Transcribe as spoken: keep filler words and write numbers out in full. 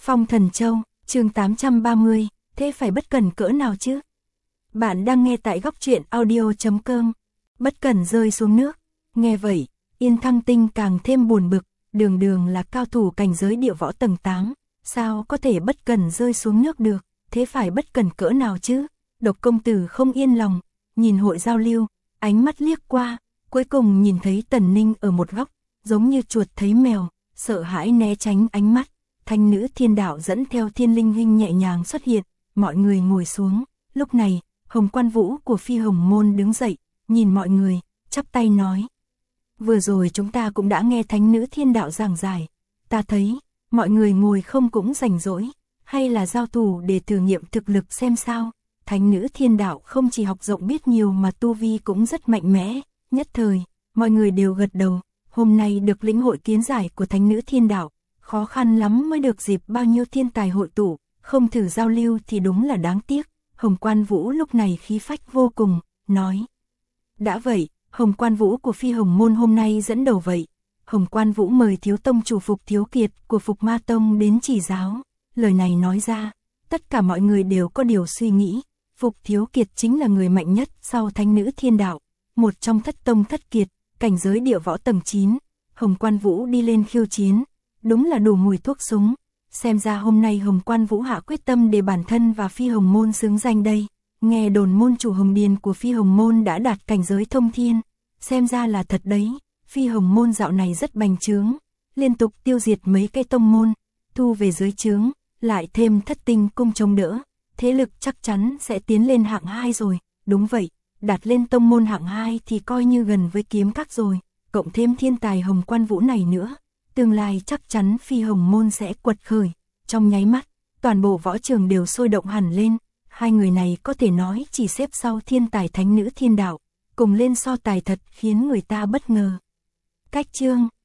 Phong Thần Châu, chương tám trăm ba mươi, thế phải bất cẩn cỡ nào chứ? Bạn đang nghe tại góc truyện audio chấm com. Bất cẩn rơi xuống nước. Nghe vậy, Yên Thăng Tinh càng thêm buồn bực, đường đường là cao thủ cảnh giới địa võ tầng tám, sao có thể bất cẩn rơi xuống nước được, thế phải bất cẩn cỡ nào chứ? Độc công tử không yên lòng, nhìn hội giao lưu, ánh mắt liếc qua, cuối cùng nhìn thấy Tần Ninh ở một góc, giống như chuột thấy mèo, sợ hãi né tránh ánh mắt. Thanh nữ thiên đạo dẫn theo thiên linh hình nhẹ nhàng xuất hiện, mọi người ngồi xuống. Lúc này, Hồng Quan Vũ của Phi Hồng Môn đứng dậy, nhìn mọi người, chắp tay nói. Vừa rồi chúng ta cũng đã nghe thánh nữ thiên đạo giảng giải, ta thấy, mọi người ngồi không cũng rảnh rỗi, hay là giao thủ để thử nghiệm thực lực xem sao. Thánh nữ thiên đạo không chỉ học rộng biết nhiều mà tu vi cũng rất mạnh mẽ, nhất thời, mọi người đều gật đầu, hôm nay được lĩnh hội kiến giải của thánh nữ thiên đạo. Khó khăn lắm mới được dịp bao nhiêu thiên tài hội tụ, không thử giao lưu thì đúng là đáng tiếc. Hồng Quan Vũ lúc này khí phách vô cùng, nói. Đã vậy, Hồng Quan Vũ của Phi Hồng Môn hôm nay dẫn đầu vậy. Hồng Quan Vũ mời thiếu tông chủ Phục Thiếu Kiệt của Phục Ma Tông đến chỉ giáo. Lời này nói ra, tất cả mọi người đều có điều suy nghĩ. Phục Thiếu Kiệt chính là người mạnh nhất sau thánh nữ thiên đạo, một trong thất tông thất kiệt, cảnh giới địa võ tầng chín. Hồng Quan Vũ đi lên khiêu chiến. Đúng là đủ mùi thuốc súng, xem ra hôm nay Hồng Quan Vũ hạ quyết tâm để bản thân và Phi Hồng Môn xứng danh đây. Nghe đồn môn chủ Hồng Điền của Phi Hồng Môn đã đạt cảnh giới thông thiên, xem ra là thật đấy. Phi Hồng Môn dạo này rất bành trướng, liên tục tiêu diệt mấy cây tông môn, thu về dưới trướng, lại thêm thất tinh cung chống đỡ, thế lực chắc chắn sẽ tiến lên hạng hai rồi. Đúng vậy, đạt lên tông môn hạng hai thì coi như gần với kiếm các rồi, cộng thêm thiên tài Hồng Quan Vũ này nữa. Tương lai chắc chắn Phi Hồng Môn sẽ quật khởi. Trong nháy mắt, toàn bộ võ trường đều sôi động hẳn lên. Hai người này có thể nói chỉ xếp sau thiên tài thánh nữ thiên đạo, cùng lên so tài thật khiến người ta bất ngờ. Cách chương